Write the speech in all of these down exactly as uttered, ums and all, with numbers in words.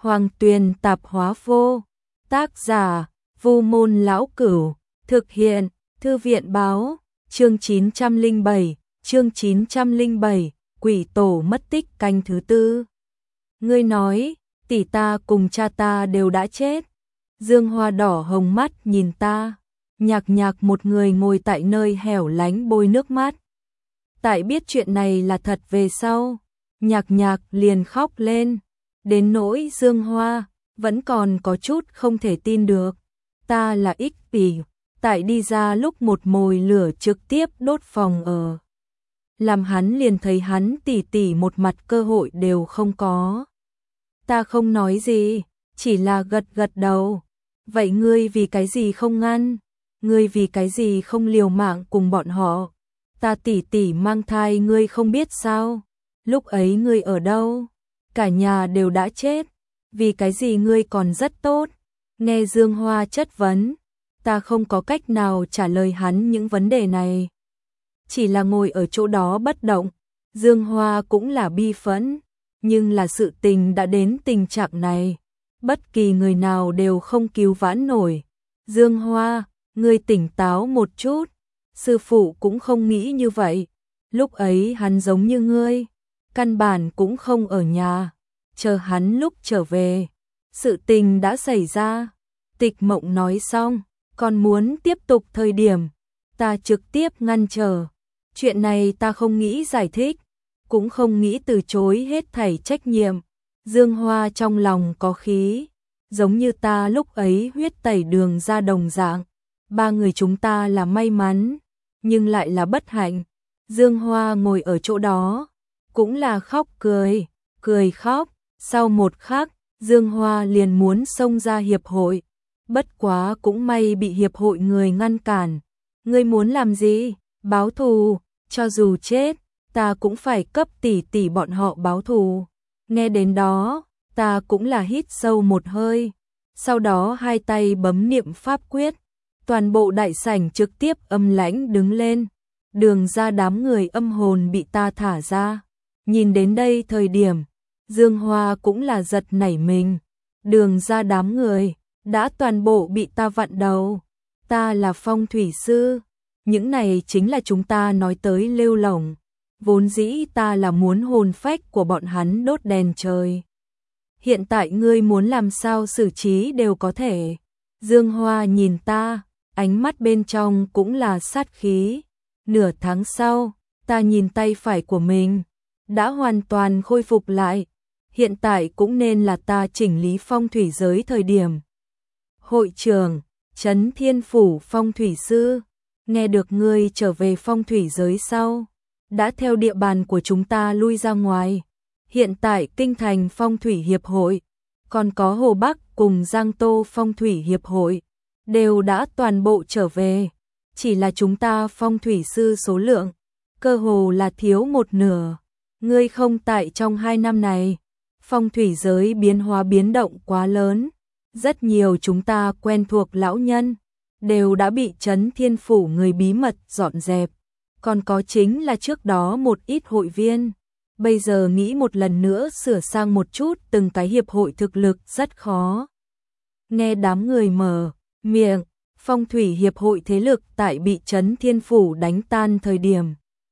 Hoàng Tuyền Tạp Hóa Vô, tác giả Vu Môn Lão Cửu, thực hiện Thư viện Báo, chương chín trăm lẻ bảy, chương chín trăm lẻ bảy, Quỷ Tổ mất tích canh thứ tư. Ngươi nói, tỷ ta cùng cha ta đều đã chết. Dương Hoa đỏ hồng mắt nhìn ta, nhạc nhạc một người ngồi tại nơi hẻo lánh bôi nước mắt. Tại biết chuyện này là thật về sau, nhạc nhạc liền khóc lên, đến nỗi Dương Hoa vẫn còn có chút không thể tin được. Ta là ích kỷ, tại đi ra lúc một mồi lửa trực tiếp đốt phòng ở. Làm hắn liền thấy hắn tỉ tỉ một mặt cơ hội đều không có. Ta không nói gì, chỉ là gật gật đầu. Vậy ngươi vì cái gì không ngăn? Ngươi vì cái gì không liều mạng cùng bọn họ? Ta tỉ tỉ mang thai ngươi không biết sao? Lúc ấy ngươi ở đâu? Cả nhà đều đã chết. Vì cái gì ngươi còn rất tốt? Nghe Dương Hoa chất vấn, ta không có cách nào trả lời hắn những vấn đề này. Chỉ là ngồi ở chỗ đó bất động. Dương Hoa cũng là bi phẫn, nhưng là sự tình đã đến tình trạng này, bất kỳ người nào đều không cứu vãn nổi. Dương Hoa, ngươi tỉnh táo một chút, sư phụ cũng không nghĩ như vậy. Lúc ấy hắn giống như ngươi, căn bản cũng không ở nhà, chờ hắn lúc trở về. Sự tình đã xảy ra. Tịch Mộng nói xong, còn muốn tiếp tục thời điểm, ta trực tiếp ngăn trở. Chuyện này ta không nghĩ giải thích, cũng không nghĩ từ chối hết thảy trách nhiệm. Dương Hoa trong lòng có khí, giống như ta lúc ấy huyết tẩy Đường ra đồng dạng. Ba người chúng ta là may mắn, nhưng lại là bất hạnh. Dương Hoa ngồi ở chỗ đó, cũng là khóc cười, cười khóc. Sau một khắc, Dương Hoa liền muốn xông ra hiệp hội. Bất quá cũng may bị hiệp hội người ngăn cản. Ngươi muốn làm gì? Báo thù, cho dù chết, ta cũng phải cấp tỷ tỷ bọn họ báo thù. Nghe đến đó, ta cũng là hít sâu một hơi. Sau đó hai tay bấm niệm pháp quyết, toàn bộ đại sảnh trực tiếp âm lãnh đứng lên. Đường ra đám người âm hồn bị ta thả ra. Nhìn đến đây thời điểm, Dương Hoa cũng là giật nảy mình. Đường ra đám người đã toàn bộ bị ta vặn đầu. Ta là phong thủy sư. Những này chính là chúng ta nói tới lêu lổng. Vốn dĩ ta là muốn hồn phách của bọn hắn đốt đèn trời. Hiện tại ngươi muốn làm sao xử trí đều có thể. Dương Hoa nhìn ta, ánh mắt bên trong cũng là sát khí. Nửa tháng sau, ta nhìn tay phải của mình, đã hoàn toàn khôi phục lại. Hiện tại cũng nên là ta chỉnh lý phong thủy giới thời điểm. Hội trưởng, Trấn Thiên Phủ phong thủy sư, nghe được ngươi trở về phong thủy giới sau, đã theo địa bàn của chúng ta lui ra ngoài. Hiện tại Kinh Thành Phong thủy hiệp hội, còn có Hồ Bắc cùng Giang Tô Phong thủy hiệp hội, đều đã toàn bộ trở về. Chỉ là chúng ta phong thủy sư số lượng, cơ hồ là thiếu một nửa. Ngươi không tại trong hai năm này, phong thủy giới biến hóa biến động quá lớn. Rất nhiều chúng ta quen thuộc lão nhân, đều đã bị Trấn Thiên Phủ người bí mật dọn dẹp. Còn có chính là trước đó một ít hội viên. Bây giờ nghĩ một lần nữa sửa sang một chút từng cái hiệp hội thực lực rất khó. Nghe đám người mở miệng, phong thủy hiệp hội thế lực tại bị Trấn Thiên Phủ đánh tan thời điểm.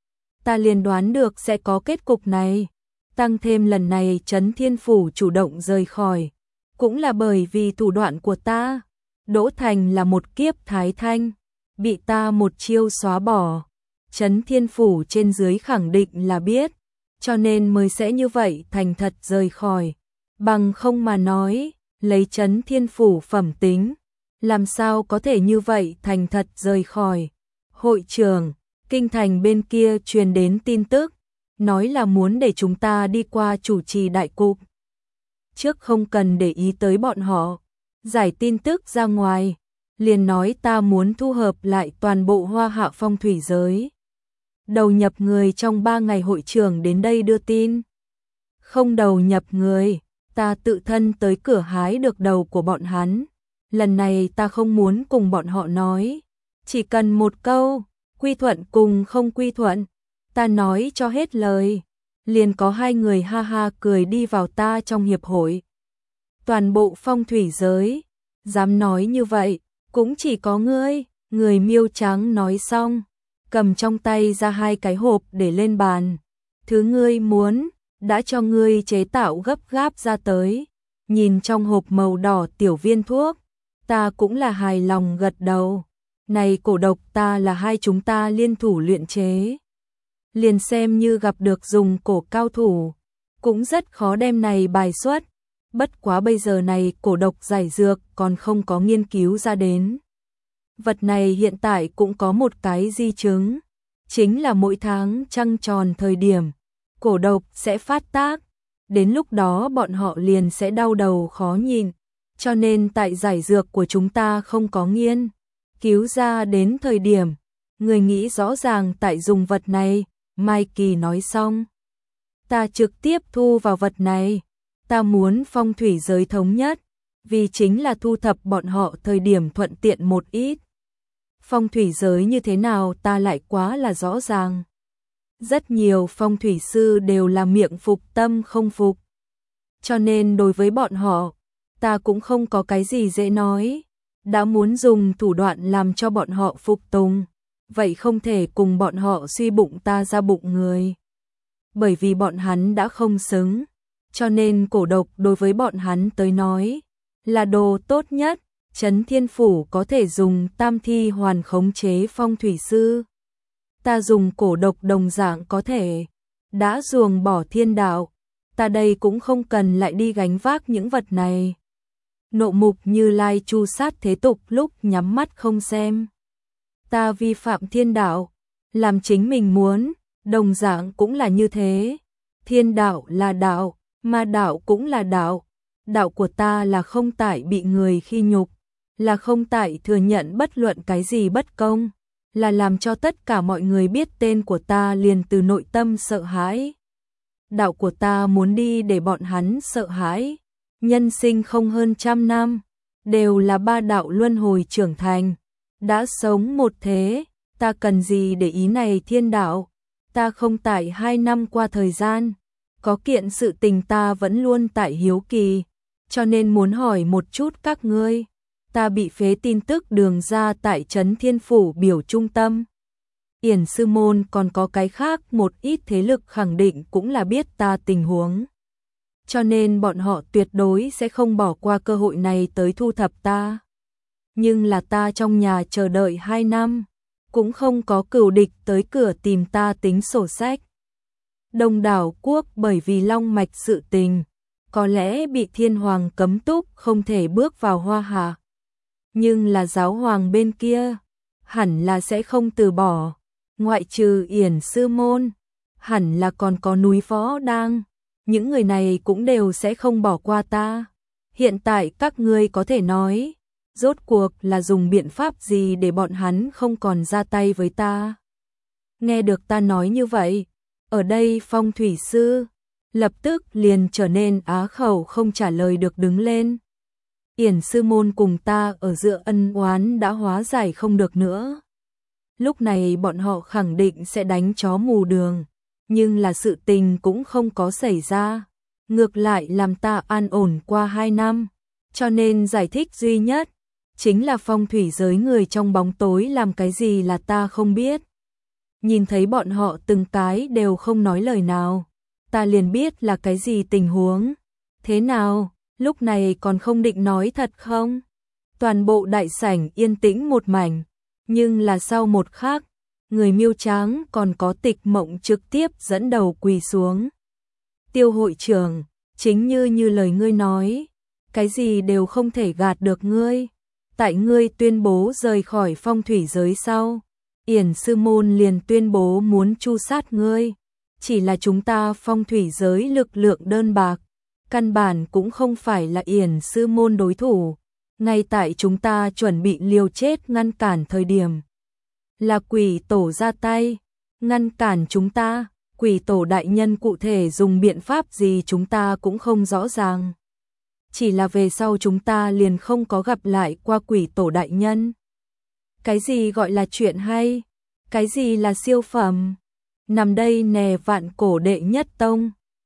Ta liền đoán được sẽ có kết cục này. Tăng thêm lần này Trấn Thiên Phủ chủ động rời khỏi, cũng là bởi vì thủ đoạn của ta. Đỗ Thành là một kiếp thái thanh, bị ta một chiêu xóa bỏ. Trấn Thiên Phủ trên dưới khẳng định là biết, cho nên mới sẽ như vậy thành thật rời khỏi. Bằng không mà nói, lấy Trấn Thiên Phủ phẩm tính, làm sao có thể như vậy thành thật rời khỏi. Hội trưởng, Kinh Thành bên kia truyền đến tin tức, nói là muốn để chúng ta đi qua chủ trì đại cục. Trước không cần để ý tới bọn họ, giải tin tức ra ngoài, liền nói ta muốn thu hợp lại toàn bộ Hoa Hạ phong thủy giới. Đầu nhập người trong ba ngày hội trưởng đến đây đưa tin. Không đầu nhập người, ta tự thân tới cửa hái được đầu của bọn hắn. Lần này ta không muốn cùng bọn họ nói, chỉ cần một câu, quy thuận cùng không quy thuận. Ta nói cho hết lời, liền có hai người ha ha cười đi vào ta trong hiệp hội. Toàn bộ phong thủy giới, dám nói như vậy, cũng chỉ có ngươi. Người miêu trắng nói xong, cầm trong tay ra hai cái hộp để lên bàn. Thứ ngươi muốn, đã cho ngươi chế tạo gấp gáp ra tới. Nhìn trong hộp màu đỏ tiểu viên thuốc, ta cũng là hài lòng gật đầu. Này cổ độc ta là hai chúng ta liên thủ luyện chế. Liền xem như gặp được dùng cổ cao thủ, cũng rất khó đem này bài xuất. Bất quá bây giờ này cổ độc giải dược còn không có nghiên cứu ra đến. Vật này hiện tại cũng có một cái di chứng, chính là mỗi tháng trăng tròn thời điểm, cổ độc sẽ phát tác, đến lúc đó bọn họ liền sẽ đau đầu khó nhìn, cho nên tại giải dược của chúng ta không có nghiên cứu ra đến thời điểm, người nghĩ rõ ràng tại dùng vật này. Mai Kỳ nói xong, ta trực tiếp thu vào vật này, ta muốn phong thủy giới thống nhất, vì chính là thu thập bọn họ thời điểm thuận tiện một ít. Phong thủy giới như thế nào ta lại quá là rõ ràng. Rất nhiều phong thủy sư đều là miệng phục tâm không phục. Cho nên đối với bọn họ, ta cũng không có cái gì dễ nói. Đã muốn dùng thủ đoạn làm cho bọn họ phục tùng, vậy không thể cùng bọn họ suy bụng ta ra bụng người. Bởi vì bọn hắn đã không xứng, cho nên cổ độc đối với bọn hắn tới nói là đồ tốt nhất. Trấn Thiên Phủ có thể dùng tam thi hoàn khống chế phong thủy sư. Ta dùng cổ độc đồng dạng có thể. Đã ruồng bỏ thiên đạo, ta đây cũng không cần lại đi gánh vác những vật này. Nộ Mục Như Lai chu sát thế tục lúc nhắm mắt không xem. Ta vi phạm thiên đạo, làm chính mình muốn, đồng dạng cũng là như thế. Thiên đạo là đạo, mà đạo cũng là đạo. Đạo của ta là không tại bị người khi nhục, là không tại thừa nhận bất luận cái gì bất công, là làm cho tất cả mọi người biết tên của ta liền từ nội tâm sợ hãi. Đạo của ta muốn đi để bọn hắn sợ hãi. Nhân sinh không hơn trăm năm, đều là ba đạo luân hồi trưởng thành. Đã sống một thế, ta cần gì để ý này thiên đạo. Ta không tại hai năm qua thời gian, có kiện sự tình ta vẫn luôn tại hiếu kỳ, cho nên muốn hỏi một chút các ngươi. Ta bị phế tin tức đường ra tại Trấn Thiên Phủ biểu trung tâm. Yển Sư Môn còn có cái khác một ít thế lực khẳng định cũng là biết ta tình huống. Cho nên bọn họ tuyệt đối sẽ không bỏ qua cơ hội này tới thu thập ta. Nhưng là ta trong nhà chờ đợi hai năm, cũng không có cửu địch tới cửa tìm ta tính sổ sách. Đông đảo quốc bởi vì long mạch sự tình, có lẽ bị thiên hoàng cấm túc không thể bước vào Hoa Hạ. Nhưng là giáo hoàng bên kia, hẳn là sẽ không từ bỏ. Ngoại trừ Yển Sư Môn, hẳn là còn có núi Phó Đang. Những người này cũng đều sẽ không bỏ qua ta. Hiện tại các ngươi có thể nói, rốt cuộc là dùng biện pháp gì để bọn hắn không còn ra tay với ta. Nghe được ta nói như vậy, ở đây phong thủy sư lập tức liền trở nên á khẩu không trả lời được đứng lên. Yển Sư Môn cùng ta ở giữa ân oán đã hóa giải không được nữa. Lúc này bọn họ khẳng định sẽ đánh chó mù đường, nhưng là sự tình cũng không có xảy ra. Ngược lại làm ta an ổn qua hai năm, cho nên giải thích duy nhất chính là phong thủy giới người trong bóng tối làm cái gì là ta không biết. Nhìn thấy bọn họ từng cái đều không nói lời nào, ta liền biết là cái gì tình huống. Thế nào, lúc này còn không định nói thật không? Toàn bộ đại sảnh yên tĩnh một mảnh, nhưng là sau một khắc, người miêu trắng còn có Tịch Mộng trực tiếp dẫn đầu quỳ xuống. Tiêu hội trưởng, chính như như lời ngươi nói, cái gì đều không thể gạt được ngươi. Tại ngươi tuyên bố rời khỏi phong thủy giới sau, Yển Sư Môn liền tuyên bố muốn tru sát ngươi. Chỉ là chúng ta phong thủy giới lực lượng đơn bạc, căn bản cũng không phải là Yển Sư Môn đối thủ. Ngay tại chúng ta chuẩn bị liều chết ngăn cản thời điểm, là quỷ tổ ra tay, ngăn cản chúng ta. Quỷ tổ đại nhân cụ thể dùng biện pháp gì chúng ta cũng không rõ ràng. Chỉ là về sau chúng ta liền không có gặp lại qua quỷ tổ đại nhân. Cái gì gọi là chuyện hay? Cái gì là siêu phẩm? Nằm đây nè vạn cổ đệ nhất tông.